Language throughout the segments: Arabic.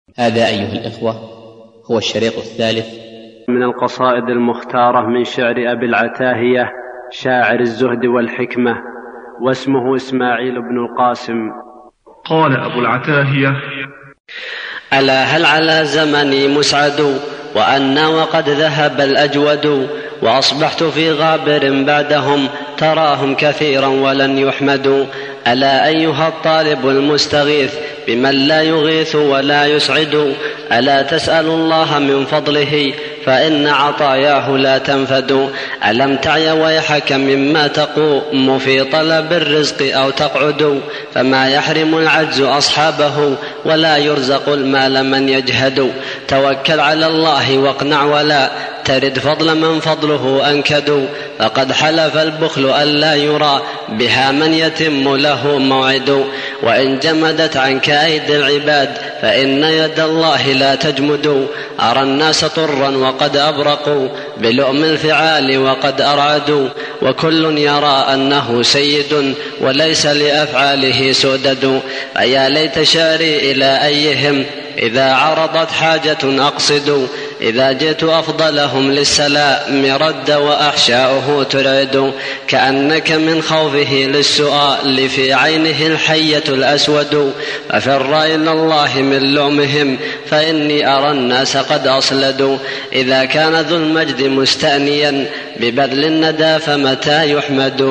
هذا أيها الإخوة هو الشريط الثالث من القصائد المختارة من شعر أبي العتاهية شاعر الزهد والحكمة، واسمه إسماعيل بن القاسم. قال أبو العتاهية: ألا هل على زمني مسعد وأنا وقد ذهب الأجود، وأصبحت في غابر بعدهم تراهم كثيرا ولن يحمدوا. ألا أيها الطالب المستغيث بمن لا يغيث ولا يسعد، ألا تسأل الله من فضله فإن عطاياه لا تنفد. ألم تعي ويحك مما تقوم في طلب الرزق أو تقعد، فما يحرم العجز أصحابه ولا يرزق المال من يجهد. توكل على الله واقنع ولا ترد فضل من فضله أنكد، فقد حلف البخل ألا يرى بها من يتم له موعد. وإن جمدت عنك أيدي العباد فإن يد الله لا تجمد. أرى الناس طرا وقد أبرقوا بلؤم الفعال وقد أرعدوا، وكل يرى أنه سيد وليس لأفعاله سؤدد. فيا ليت شعري إلى أيهم إذا عرضت حاجة أقصد، إذا جئت أفضلهم للسلام رد وأحشاؤه ترعد. كأنك من خوفه للسؤال في عينه الحية الأسود، ففر إلى الله من لؤمهم فإني أرى الناس قد أصلدوا. إذا كان ذو المجد مستأنيا ببذل الندى فمتى يحمد.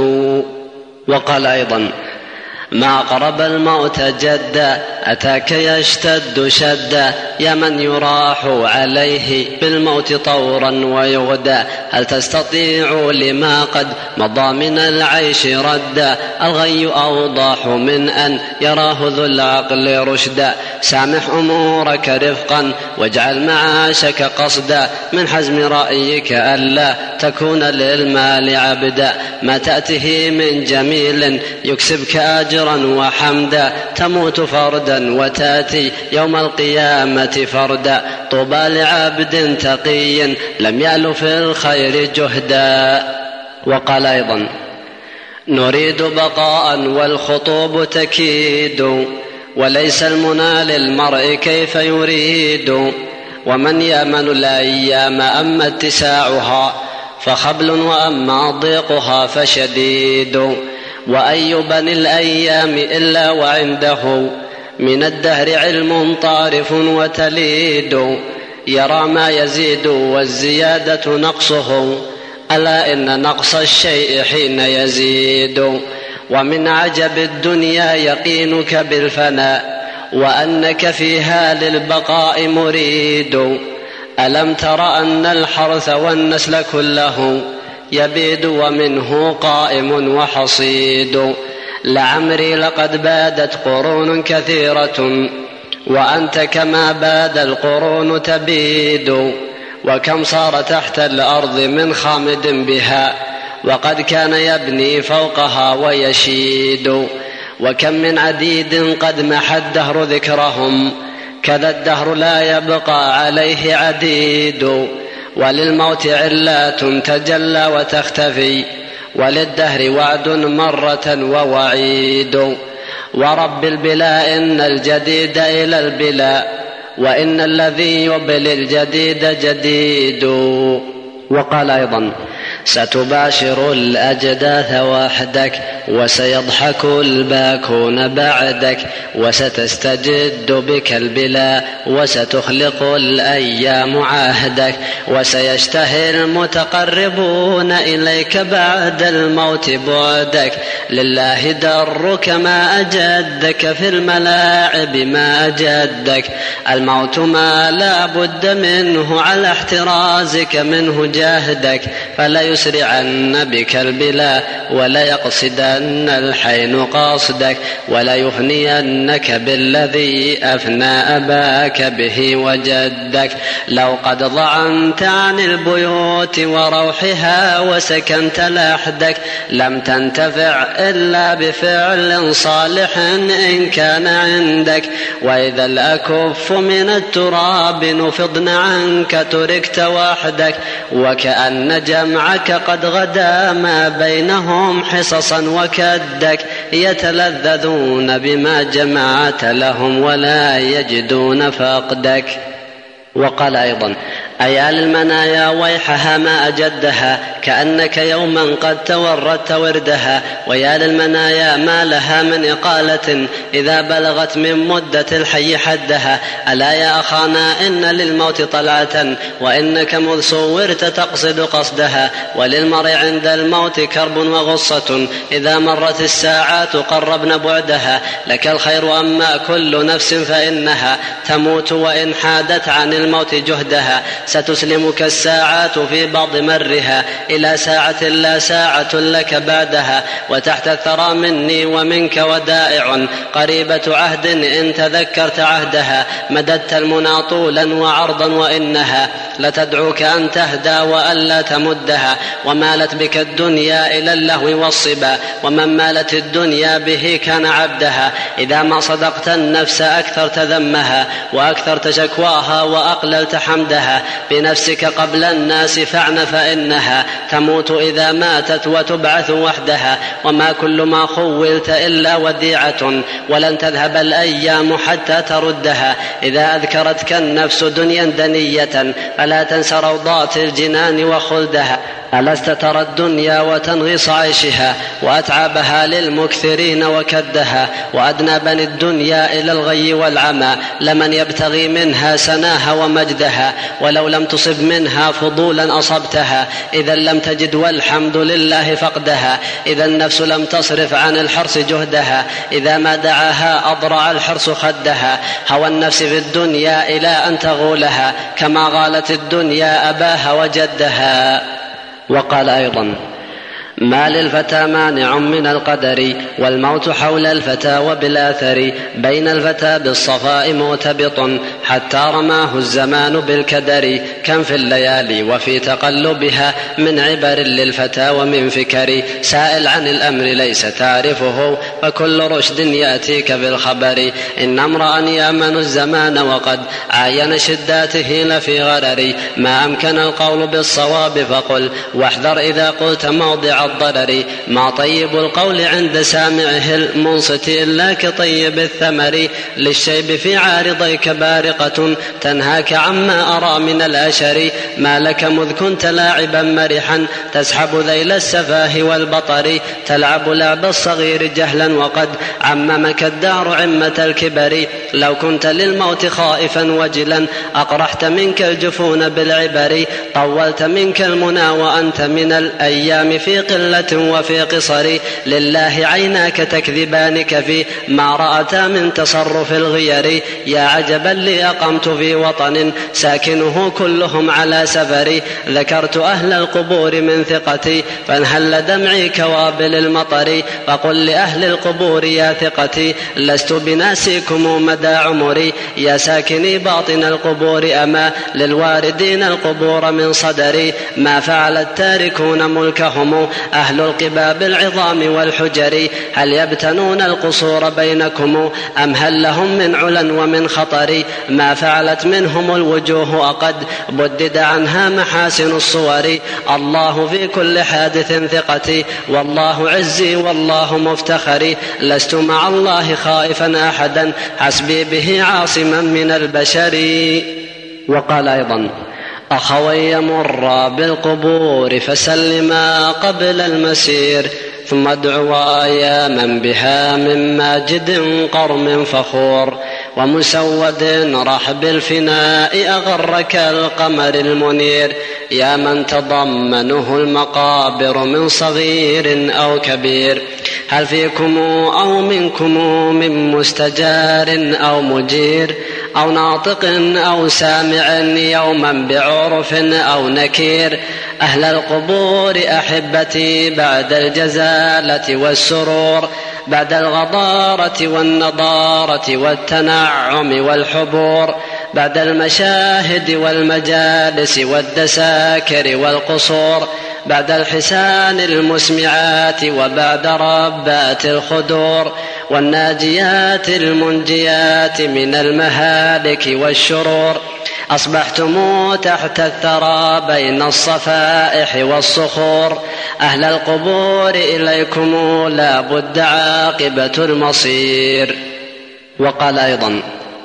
وقال أيضا: ما قرب الموت جدا أتاك يشتد شدا، يا من يراح عليه بالموت طورا ويغدى. هل تستطيع لما قد مضى من العيش ردا، الغي أوضح من أن يراه ذو العقل رشدا. سامح أمورك رفقا واجعل معاشك قصدا، من حزم رأيك ألا تكون للمال عبدا. ما تأته من جميل يكسبك أجرا وحمدا، تموت فردا وتأتي يوم القيامة فردا. طوبى لعبد تقي لم يأل في الخير جهدا. وقال أيضا: نريد بقاء والخطوب تكيد، وليس المنى للمرء كيف يريد. ومن يأمن الأيام أما اتساعها فخبل وأما ضيقها فشديد. وأي بني الأيام إلا وعنده من الدهر علم طارف وتليد، يرى ما يزيد والزيادة نقصه، ألا إن نقص الشيء حين يزيد. ومن عجب الدنيا يقينك بالفناء وأنك فيها للبقاء مريد. ألم تر أن الحرث والنسل كله يبيد ومنه قائم وحصيد. لعمري لقد بادت قرون كثيرة وأنت كما باد القرون تبيد. وكم صار تحت الأرض من خامد بها وقد كان يبني فوقها ويشيد. وكم من عديد قد محى الدهر ذكرهم، كذا الدهر لا يبقى عليه عديد. وللموت علات تجلى وتختفي، وللدهر وعد مرة ووعيد. ورب البلاء إن الجديد إلى البلاء، وإن الذي يبلي الجديد جديد. وقال أيضا: ستباشر الأجداث وحدك وسيضحك الباكون بعدك، وستستجد بك البلا وستخلق الأيام عهدك، وسيشتهي المتقربون إليك بعد الموت بعدك. لله درك ما أجدك في الملاعب ما أجدك، الموت ما لا بد منه على احترازك منه جاهدك. فلا يسرعن بك البلا ولا يقصدن الحين قاصدك، ولا يفنينك بالذي أفنى أباك به وجدك. لو قد ضعنت عن البيوت وروحها وسكنت لحدك، لم تنتفع إلا بفعل صالح إن كان عندك. وإذا الأكف من التراب نفضن عنك تركت وحدك، وكأن جمعك قد غدا ما بينهم حصصا كدك يتلذذون بما جمعت لهم ولا يجدون فقدك. وقال أيضا: أيا للمنايا ويحها ما أجدها كأنك يوما قد توردت وردها، ويا للمنايا ما لها من إقالة إذا بلغت من مدة الحي حدها. ألا يا أخانا إن للموت طلعة وإنك مذ صورت تقصد قصدها، وللمرء عند الموت كرب وغصة إذا مرت الساعات قربن بعدها. لك الخير أما كل نفس فإنها تموت وإن حادت عن الموت جهدها. ستسلمك الساعات في بعض مرها إلى ساعة لا ساعة لك بعدها، وتحت الثرى مني ومنك ودائع قريبة عهد إن تذكرت عهدها. مددت المنى طولا وعرضا وإنها لتدعوك أن تهدى وألا تمدها. ومالت بك الدنيا إلى اللهو والصبا، ومن مالت الدنيا به كان عبدها. إذا ما صدقت النفس أكثرت ذمها وأكثرت شكواها وأقللت حمدها. بنفسك قبل الناس فاعن فإنها تموت إذا ماتت وتبعث وحدها. وما كل ما خولت إلا وديعة ولن تذهب الأيام حتى تردها. إذا أذكرتك النفس دنيا دنية فلا تنس روضات الجنان وخلدها. ألست ترى الدنيا وتنغص عيشها وأتعابها للمكثرين وكدها. وأدنى بني الدنيا إلى الغي والعمى لمن يبتغي منها سناها ومجدها. ولو لم تصب منها فضولا أصبتها إذا لم تجد والحمد لله فقدها. إذا النفس لم تصرف عن الحرص جهدها إذا ما دعاها أضرع الحرص خدها. هوى النفس في الدنيا إلى أن تغولها كما غالت الدنيا أباها وجدها. وقال أيضا: ما للفتى مانع من القدر والموت حول الفتى وبالآثر. بين الفتى بالصفاء مرتبط حتى رماه الزمان بالكدر. كم في الليالي وفي تقلبها من عبر للفتى ومن فكر. سائل عن الأمر ليس تعرفه فكل رشد يأتيك بالخبر. إن امرأ يأمن الزمان وقد عاين شداته لفي غرر. ما أمكن القول بالصواب فقل واحذر إذا قلت موضع الضرر. ما طيب القول عند سامعه المنصت إلا كطيب الثمر. للشيب في عارضيك بارقة تنهاك عما أرى من الأشر. ما لك مذ كنت لاعبا مرحا تسحب ذيل السفاه والبطر. تلعب لعب الصغير جهلا وقد عممك الدهر عمة الكبر. لو كنت للموت خائفا وجلا أقرحت منك الجفون بالعبر. طولت منك المنى وأنت من الأيام في قلة وفي قصر. لله عيناك تكذبانك في ما رأتا من تصرف الغير. يا عجبا لي أقمت في وطن ساكنه كلهم على سفر. ذكرت أهل القبور من ثقتي فانهل دمعي كوابل المطر. فقل لأهل القبور يا ثقتي لست بناسيكم مدى عمري. يا ساكني باطن القبور أما للواردين القبور من صدري. ما فعل التاركون ملكهم أهل القباب العظام والحجر. هل يبتنون القصور بينكم أم هل لهم من علا ومن خطر. ما فعلت منهم الوجوه أقد بدد عنها محاسن الصور. الله في كل حادث ثقتي والله عزي والله مفتخري. لست مع الله خائفا أحدا حسبي به عاصما من البشر. وقال أيضا: أخوي مرا بالقبور فسلما قبل المسير ثم ادعوا يا من بها من ماجد قرم فخور. ومسود رحب الفناء أغرك القمر المنير. يا من تضمنه المقابر من صغير أو كبير. هل فيكم أو منكم من مستجار أو مجير أو ناطق أو سامع يوما بعرف أو نكير. أهل القبور أحبتي بعد الجزالة والسرور بعد الغضارة والنضارة والتنعم والحبور بعد المشاهد والمجالس والدساكر والقصور بعد الحسان المسمعات وبعد ربات الخدور والناجيات المنجيات من المهالك والشرور. أصبحتم تحت الثرى بين الصفائح والصخور، أهل القبور إليكم لا بد عاقبة المصير. وقال أيضا: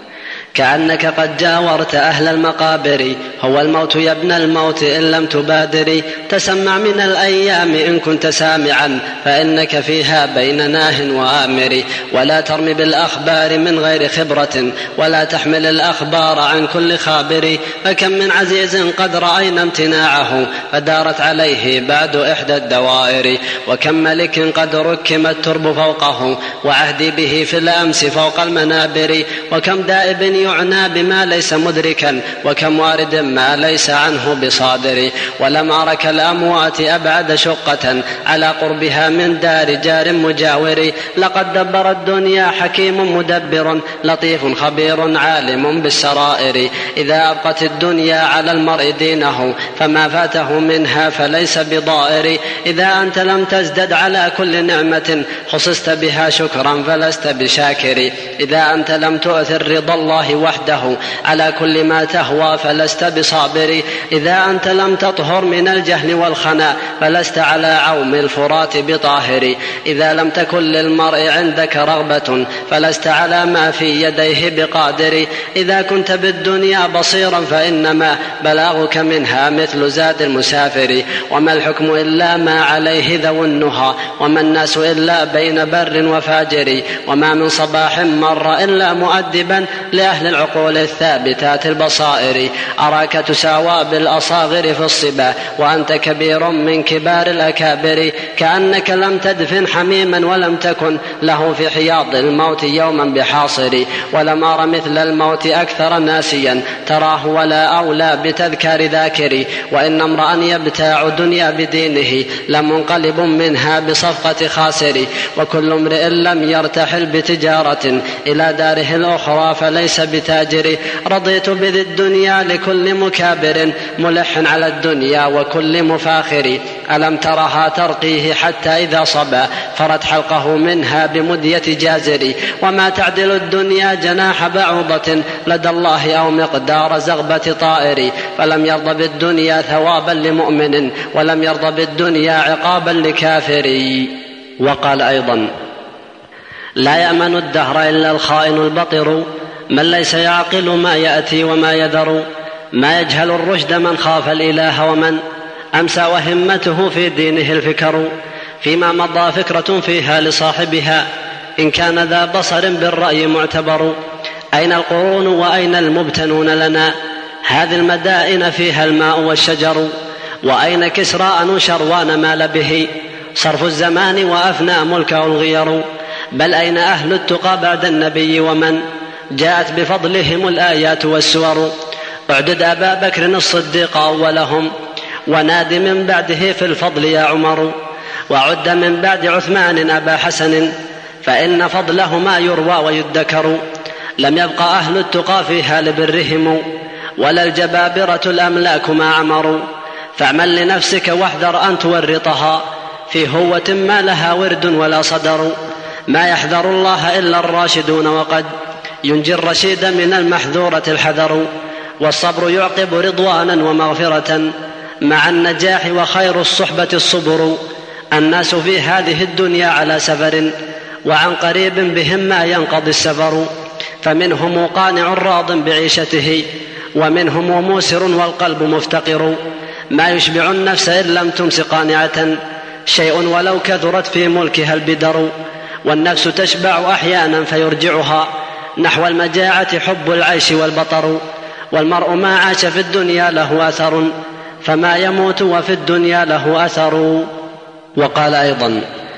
كأنك قد جاورت أهل المقابر، هو الموت يا ابن الموت إن لم تبادر، تسمع من الأيام إن كنت سامعا، فإنك فيها بين ناه وآمر، ولا ترمي بالأخبار من غير خبرة، ولا تحمل الأخبار عن كل خابر، فكم من عزيز قد رأينا امتناعه، فدارت عليه بعد إحدى الدوائر، وكم ملك قد ركم الترب فوقه، وعهدي به في الأمس فوق المنابر، وكم دائب يعنى بما ليس مدركا، وكم وارد ما ليس عنه بصادر، ولم أرك الأموات أبعد شقة على قربها من دار جار مجاور، لقد دبر الدنيا حكيم مدبر، لطيف خبير عالم بالسرائر، إذا أبقت الدنيا على المرء دينه، فما فاته منها فليس بضائر، إذا أنت لم تزدد على كل نعمة خصصت بها شكرا فلست بشاكر، إذا أنت لم تؤثر رضا الله وحده على كل ما تهوى فلست بصابر، إذا أنت لم تطهر من الجهل والخنا فلست على عوم الفرات بطاهر، إذا لم تكن للمرء عندك رغبة فلست على ما في يديه بقادر، إذا كنت بالدنيا بصيرا فإنما بلاغك منها مثل زاد المسافر، وما الحكم إلا ما عليه ذو النهى، وما الناس إلا بين بر وفاجر، وما من صباح مر إلا مؤدبا لأهل العقول الثابتات البصائر، أراك تساوى بالأصاغر في الصبا وأنت كبير من كبار الأكابر، كأنك لم تدفن حميما ولم تكن له في حياض الموت يوما بحاصر، ولم أر مثل الموت أكثر ناسيا تراه ولا أولى بتذكار ذاكر، وإن امرأ يبتاع دنيا بدينه لمنقلب منها بصفقة خاسر، وكل امرئ لم يرتحل بتجارة إلى داره الأخرى فليس بتاجر، رضيت بذي الدنيا لكل مكابر ملح على الدنيا وكل مفاخر، ألم ترها ترقيه حتى إذا صبا فرت حلقه منها بمدية جازر، وما تعدل الدنيا جناح بعوضة لدى الله أو مقدار زغبة طائر، فلم يرضى بالدنيا ثوابا لمؤمن ولم يرضى بالدنيا عقابا لكافر. وقال أيضا: لا يأمن الدهر إلا الخائن البطر، من ليس يعقل ما يأتي وما يذر، ما يجهل الرشد من خاف الإله، ومن أمسى وهمته في دينه الفكر، فيما مضى فكرة فيها لصاحبها إن كان ذا بصر بالرأي معتبر، أين القرون وأين المبتنون لنا، هذه المدائن فيها الماء والشجر، وأين كسرى أنوشروان مال به، صرف الزمان وأفنى ملكه الغير، بل أين أهل التقى بعد النبي ومن جاءت بفضلهم الآيات والسور، اعدد أبا بكر الصديق أولهم وناد من بعده في الفضل يا عمر، وعد من بعد عثمان أبا حسن فإن فضلهما يروى ويذكر، لم يبق أهل التقى فيها لبرهم ولا الجبابرة الأملاك ما عمروا، فاعمل لنفسك واحذر أن تورطها في هوة ما لها ورد ولا صدر، ما يحذر الله إلا الراشدون وقد ينجي الرشيد من المحذورة الحذر، والصبر يعقب رضوانا ومغفرة مع النجاح، وخير الصحبة الصبر، الناس في هذه الدنيا على سفر وعن قريب بهم ما ينقضي السفر، فمنهم قانع راض بعيشته ومنهم موسر والقلب مفتقر، ما يشبع النفس إن لم تمس قانعة شيء ولو كثرت في ملكها البدر، والنفس تشبع أحيانا فيرجعها نحو المجاعة حب العيش والبطر، والمرء ما عاش في الدنيا له أثر فما يموت وفي الدنيا له أثر. وقال أيضا: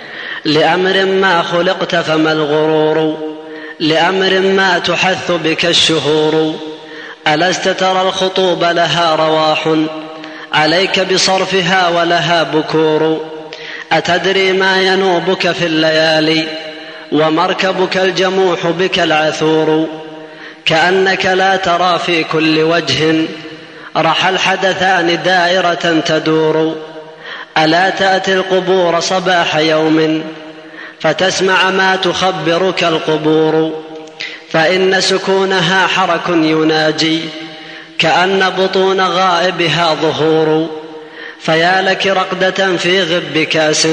لأمر ما خلقت فما الغرور، لأمر ما تحث بك الشهور، ألست ترى الخطوب لها رواح عليك بصرفها ولها بكور، أتدري ما ينوبك في الليالي ومركبك الجموح بك العثور، كأنك لا ترى في كل وجه رحى الحدثان دائرة تدور، ألا تأتي القبور صباح يوم فتسمع ما تخبرك القبور، فإن سكونها حرك يناجي كأن بطون غائبها ظهور. فيا لك رقدة في غب كاس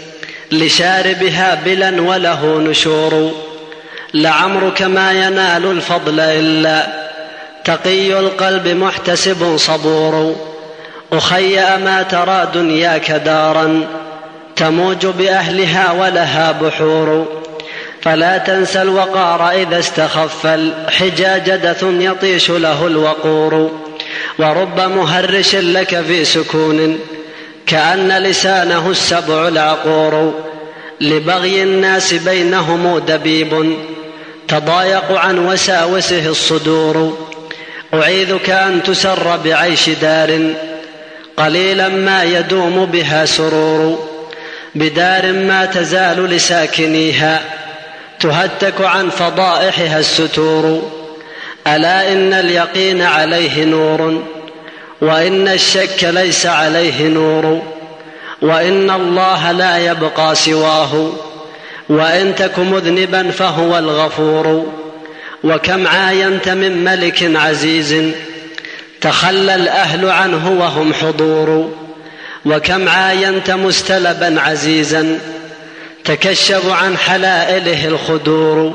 لشاربها بلا وله نشور. لعمرك ما ينال الفضل إلا تقي القلب محتسب صبور. أخي أما ترى دنياك دارا تموج بأهلها ولها بحور. فلا تنسى الوقار إذا استخف الحجاج دث يطيش له الوقور. ورب مهرش لك في سكون كأن لسانه السبع العقور. لبغي الناس بينهم دبيب تضايق عن وساوسه الصدور. أعيذك أن تسر بعيش دار قليلا ما يدوم بها سرور. بدار ما تزال لساكنيها تهتك عن فضائحها الستور. ألا إن اليقين عليه نور وإن الشك ليس عليه نور. وإن الله لا يبقى سواه وإن تك مذنبا فهو الغفور. وكم عاينت من ملك عزيز تخلى الأهل عنه وهم حضور. وكم عاينت مستلبا عزيزا تكشف عن حلائله الخدور.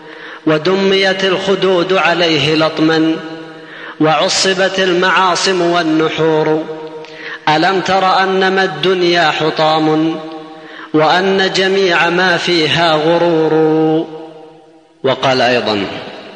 ودميت الخدود عليه لطما وعصبت المعاصم والنحور. ألم تر أنما الدنيا حطام وأن جميع ما فيها غرور. وقال أيضا: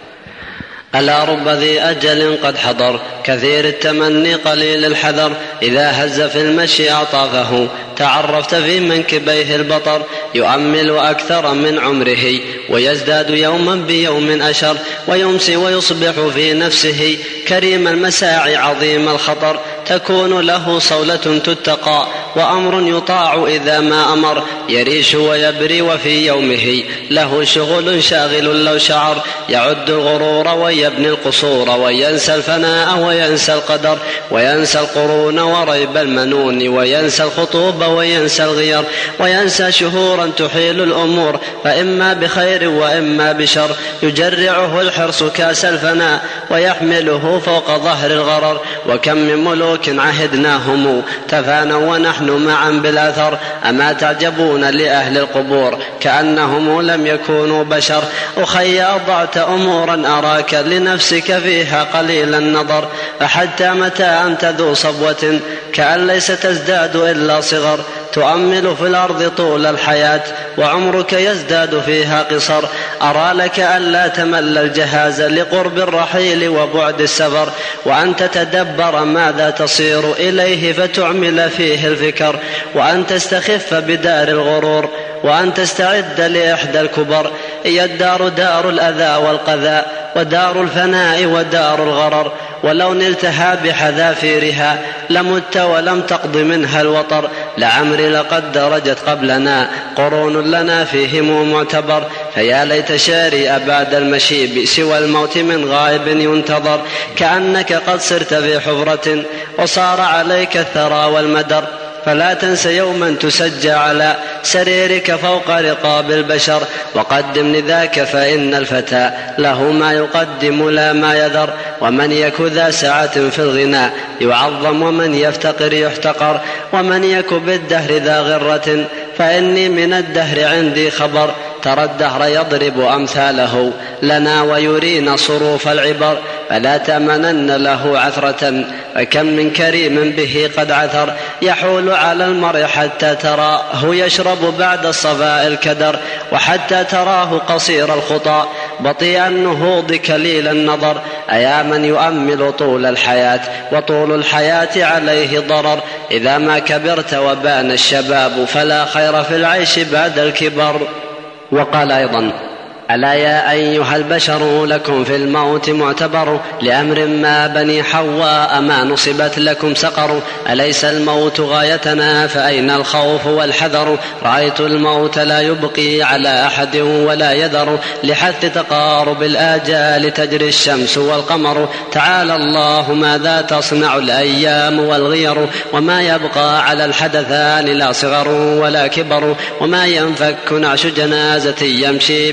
ألا رب ذي أجل قد حضر كثير التمني قليل الحذر. إذا هز في المشي أعطافه تعرفت في منكبيه البطر. يؤمل أكثر من عمره ويزداد يوما بيوم أشر. ويمسي ويصبح في نفسه كريم المساعي عظيم الخطر. تكون له صولة تتقى وأمر يطاع إذا ما أمر. يريش ويبري وفي يومه له شغل شاغل لو شعر. يعد الغرور ويبني القصور وينسى الفناء وينسى القدر. وينسى القرون وريب المنون وينسى الخطوب وينسى الغير. وينسى شهورا تحيل الأمور فإما بخير وإما بشر. يجرعه الحرص كاس الفناء ويحمله فوق ظهر الغرر. وكم من ملوك عهدناهم تفانوا ونحن معا بالأثر. أما تعجبون لأهل القبور كأنهم لم يكونوا بشر. أخي أضعت أمورا أراك لنفسك فيها قليل النظر. فحتى متى أنت ذو صبوة كأن ليس تزداد إلا صغر. تؤمل في الأرض طول الحياة وعمرك يزداد فيها قصر. أرى لك ألا تمل الجهاز لقرب الرحيل وبعد السفر. وأن تتدبر ماذا تصير إليه فتعمل فيه الفكر. وأن تستخف بدار الغرور وأن تستعد لإحدى الكبر. هي الدار دار الأذى والقذى ودار الفناء ودار الغرر. ولو نلتها بحذافيرها لمت ولم تقض منها الوطر. لعمري لقد درجت قبلنا قرون لنا فيهم معتبر. فيا ليت شاري أبعد المشيب سوى الموت من غائب ينتظر. كأنك قد صرت في حفرة وصار عليك الثرى والمدر. فلا تنس يوما تسجى على سريرك فوق رقاب البشر. وقدم لذاك فإن الفتى له ما يقدم لا ما يذر. ومن يك ذا سعة في الغناء يعظم ومن يفتقر يحتقر. ومن يك بالدهر ذا غرة فإني من الدهر عندي خبر. ترى الدهر يضرب أمثاله لنا ويرينا صروف العبر. فلا تأمنن له عثرة فكم من كريم به قد عثر. يحول على المرء حتى تراه يشرب بعد الصفاء الكدر. وحتى تراه قصير الخطى بطيء النهوض كليل النظر. أيا من يؤمل طول الحياة وطول الحياة عليه ضرر. إذا ما كبرت وبان الشباب فلا خير في العيش بعد الكبر. وقال أيضا: ألا يا أيها البشر لكم في الموت معتبر. لأمر ما بني حواء ما نصبت لكم سقر. أليس الموت غايتنا فأين الخوف والحذر. رأيت الموت لا يبقي على أحد ولا يذر. لحث تقارب الآجال تجري الشمس والقمر. تعالى الله ماذا تصنع الأيام والغير. وما يبقى على الحدثان لا صغر ولا كبر. وما ينفك نعش جنازة يمشي به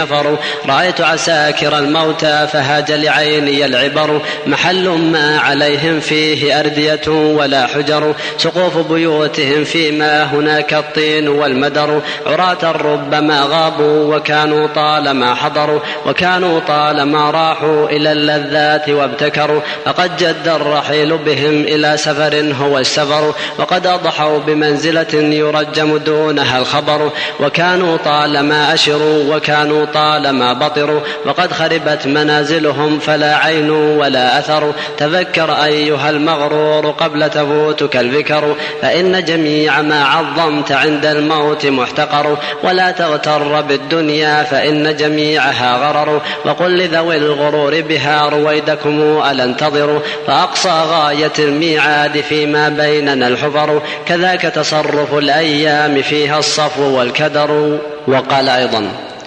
نفر. رأيت عساكر الموتى فهاج لعيني العبر. محل ما عليهم فيه أردية ولا حجر. سقوف بيوتهم فيما هناك الطين والمدر. عراة ربما غابوا وكانوا طالما حضروا. وكانوا طالما راحوا إلى اللذات وابتكروا. فقد جد الرحيل بهم إلى سفر هو السفر. وقد أضحوا بمنزلة يرجم دونها الخبر. وكانوا طالما أشروا وكانوا طالما بطروا. وقد خربت منازلهم فلا عين ولا أثر. تذكر أيها المغرور قبل تفوتك الفكر. فإن جميع ما عظمت عند الموت محتقر. ولا تغتر بالدنيا فإن جميعها غرر. وقل لذوي الغرور بها رويدكم ألا انتظروا. فأقصى غاية الميعاد فيما بيننا الحفر. كذاك تصرف الأيام فيها الصفو والكدر. وقال أيضا: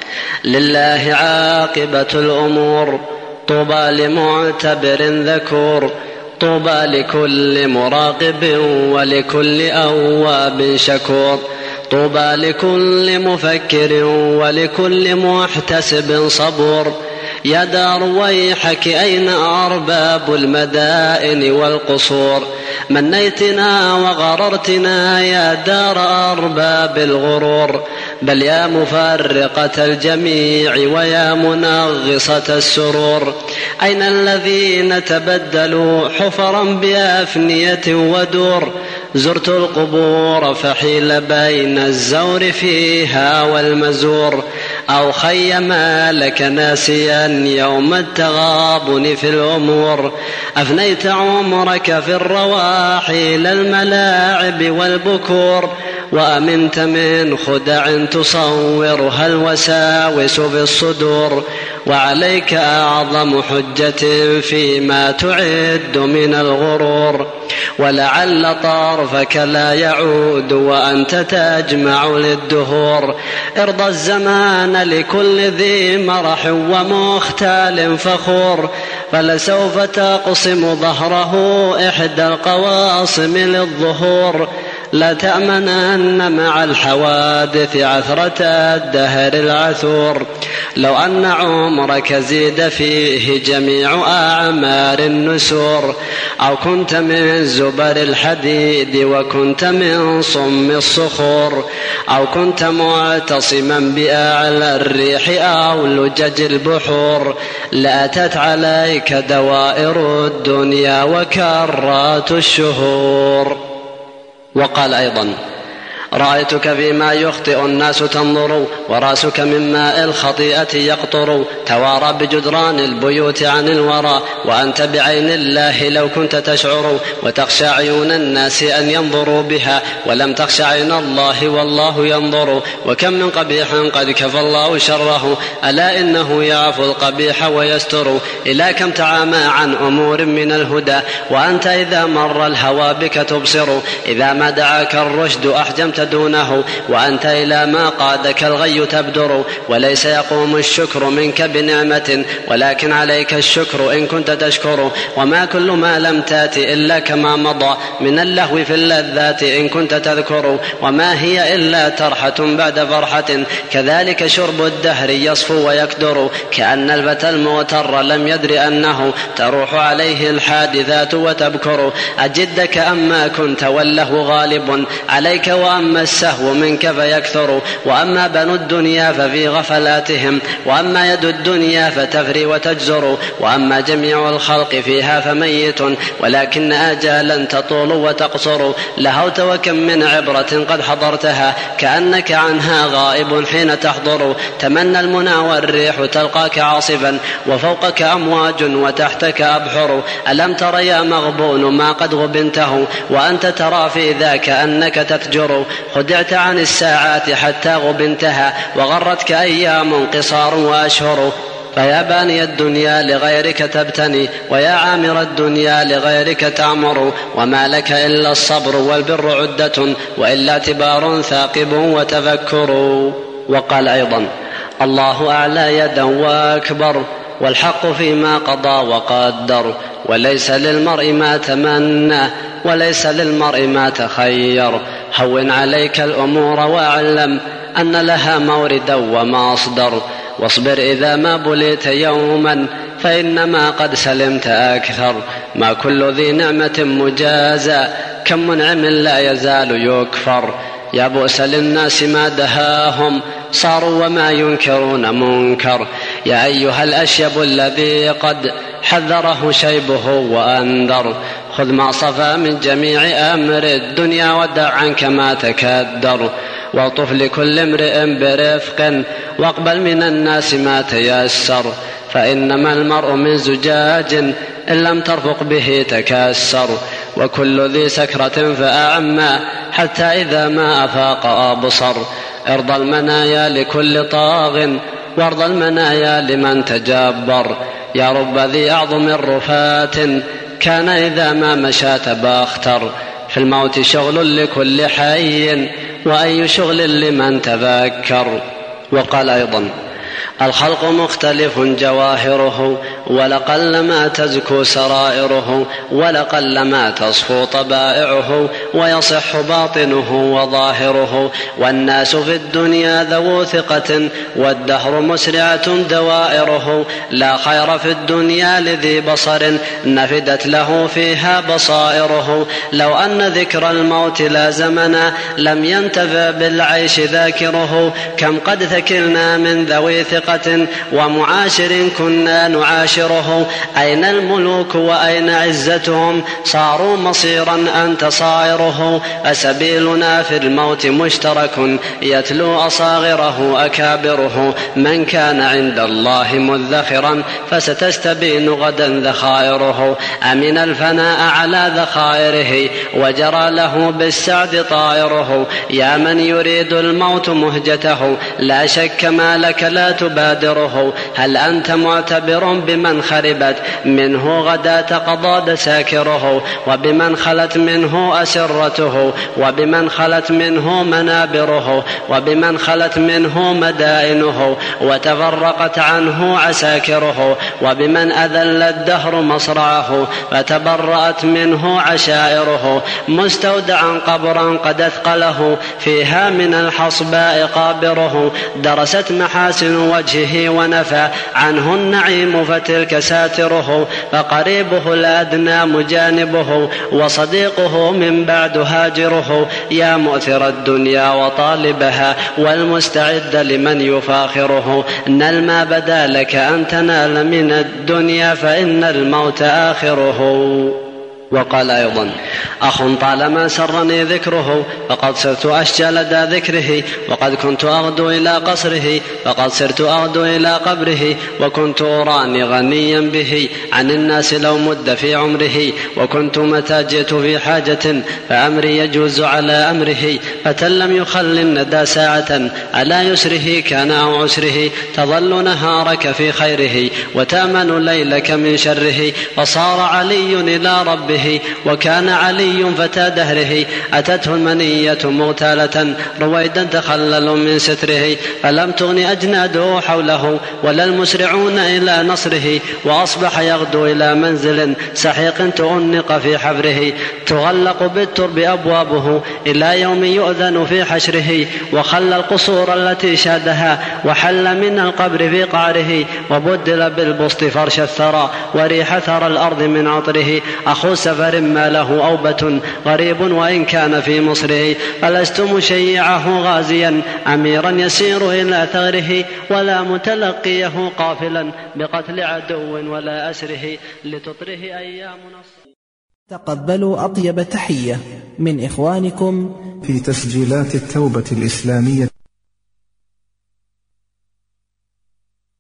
لله عاقبة الأمور طوبى لمعتبر ذكور. طوبى لكل مراقب ولكل أواب شكور. طوبى لكل مفكر ولكل محتسب صبور. يا دار ويحك أين أرباب المدائن والقصور. منيتنا وغررتنا يا دار أرباب الغرور. بل يا مفرقة الجميع ويا منغصة السرور. أين الذين تبدلوا حفرا بأفنية ودور. زرت القبور فحيل بين الزور فيها والمزور. أو خيما لك ناسيا يوم التغابن في الأمور. أفنيت عمرك في الرواحل الملاعب والبكور. وأمنت من خدع تصورها الوساوس في الصدور. وعليك أعظم حجة فيما تعد من الغرور. ولعل طرفك لا يعود وأنت تجمع للدهور. ارضى الزمان لكل ذي مرح ومختال فخور. فلسوف تقسم ظهره إحدى القواصم للظهور. لا تأمنن مع الحوادث عثرة الدهر العثور. لو أن عمرك زيد فيه جميع أعمار النسور. أو كنت من زبر الحديد وكنت من صم الصخور. أو كنت معتصما بأعلى الريح أو لجج البحور. لأتت عليك دوائر الدنيا وكرات الشهور. وقال أيضا: رأيتك فيما يخطئ الناس تنظر. وراسك من ماء الخطيئة يقطر. توارى بجدران البيوت عن الورى. وأنت بعين الله لو كنت تشعر. وتخشى عيون الناس أن ينظروا بها ولم تخشى عين الله والله ينظر. وكم من قبيح قد كفى الله شره. ألا إنه يعفو القبيح ويستر. إلى كم تعامى عن أمور من الهدى. وأنت إذا مر الهوى بك تبصر. إذا ما دعاك الرشد أحجمت دونه. وأنت إلى ما قادك الغي تبدر. وليس يقوم الشكر منك بنعمة ولكن عليك الشكر إن كنت تشكر. وما كل ما لم تات إلا كما مضى من اللهو في اللذات إن كنت تذكر. وما هي إلا ترحة بعد فرحة. كذلك شرب الدهر يصفو ويكدر. كأن الفتى المغتر لم يدر أنه تروح عليه الحادثات وتبكر. أجدك أما كنت واللهو غالب عليك. وأما السهو منك فيكثر. وأما بنو الدنيا ففي غفلاتهم. وأما يد الدنيا فتفري وتجزر. وأما جميع الخلق فيها فميت ولكن آجالا تطول وتقصر. لهوت وكم من عبرة قد حضرتها كأنك عنها غائب حين تحضر. تمنى المنى والريح تلقاك عاصفا. وفوقك أمواج وتحتك أبحر. ألم تر يا مغبون ما قد غبنته. وأنت ترى في ذاك أنك تفجر. خدعت عن الساعات حتى غبنتها. وغرتك أيام قصار وأشهر. فيا باني الدنيا لغيرك تبتني. ويا عامر الدنيا لغيرك تعمر. وما لك إلا الصبر والبر عدة. وإلا اعتبار ثاقب وتفكر. وقال أيضا: الله أعلى يدا وأكبر. والحق فيما قضى وقدر. وليس للمرء ما تمنى وليس للمرء ما تخير. هون عليك الأمور واعلم أن لها موردا ومصدر. واصبر إذا ما بليت يوما فإنما قد سلمت أكثر. ما كل ذي نعمة مجازى، كم منعم لا يزال يكفر. يا بؤس للناس ما دهاهم، صاروا وما ينكرون منكر. يا أيها الأشيب الذي قد حذره شيبه وأنذر، خذ ما صفى من جميع أمر الدنيا ودع عنك ما تكدر. واطف لكل امرئ برفق، واقبل من الناس ما تيسر. فإنما المرء من زجاج، إن لم ترفق به تكسر. وكل ذي سكرة فأعمى، حتى إذا ما أفاق أبصر. ارضى المنايا لكل طاغ، وارضى المنايا لمن تجبر. يا رب ذي أعظم الرفات، كان إذا ما مشى تباختر. في الموت شغل لكل حي، وأي شغل لمن تذكر. وقال أيضا: الخلق مختلف جواهره، ولقلما تزكو سرائره، ولقلما تصفو طبائعه، ويصح باطنه وظاهره. والناس في الدنيا ذو ثقة، والدهر مسرعة دوائره. لا خير في الدنيا لذي بصر، نفدت له فيها بصائره. لو أن ذكر الموت لازمنا، لم ينتفع بالعيش ذاكره. كم قد ثكلنا من ذوي ثقة، ومعاشر كنا نعاشره. أين الملوك وأين عزتهم، صاروا مصيرا أنت صائره. أسبيلنا في الموت مشترك، يتلو أصاغره أكابره. من كان عند الله مذخرا، فستستبين غدا ذخائره. أمن الفناء على ذخائره، وجرى له بالسعد طائره. يا من يريد الموت مهجته، لا شك ما لك لا تبادره. هل أنت معتبر بمن خربت منه غداة قضى دساكره، وبمن خلت منه أسرته، وبمن خلت منه منابره، وبمن خلت منه مدائنه، وتفرقت عنه عساكره، وبمن أذل الدهر مصرعه، فتبرأت منه عشائره. مستودعا قبرا قد أثقله، فيها من الحصباء قابره. درست محاسن وجهه، ونفى عنه النعيم فتلك ساتره. فقريبه الأدنى مجانبه، وصديقه من بعد هاجره. يا مؤثر الدنيا وطالبها، والمستعد لمن يفاخره. نل ما بدا لك أن تنال من الدنيا، فإن الموت آخره. وقال أيضا: أخ طالما سرني ذكره، فقد صرت أشجى لدى ذكره. وقد كنت أغدو إلى قصره، فقد صرت أغدو إلى قبره. وكنت أراني غنيا به عن الناس لو مد في عمره. وكنت متى جئت في حاجة، فأمري يجوز على أمره. فتن لم يخل الندى ساعة، على يسره كان أو عسره. تظل نهارك في خيره، وتأمن ليلك من شره. فصار علي إلى ربه، وكان علي فتى دهره. أتته المنية مغتالة، رويدا تخلل من ستره. فلم تغن أجناده حوله، ولا المسرعون إلى نصره. وأصبح يغدو إلى منزل سحيق تؤنق في حفره. تغلق بالترب أبوابه، إلى يوم يؤذن في حشره. وخلى القصور التي شادها، وحل من القبر في قعره. وبدل بالبسط فرش الثرى، وريح ثرى الأرض من عطره. أخو سفر ما له أوبة، غريب وإن كان في مصره. فلست مشيعه غازيا، أميرا يسير إلى ثغره. ولا متلقيه قافلا بقتل عدو ولا أسره، لتطره أيام نصر. تقبلوا أطيب تحية من إخوانكم في تسجيلات التوبة الإسلامية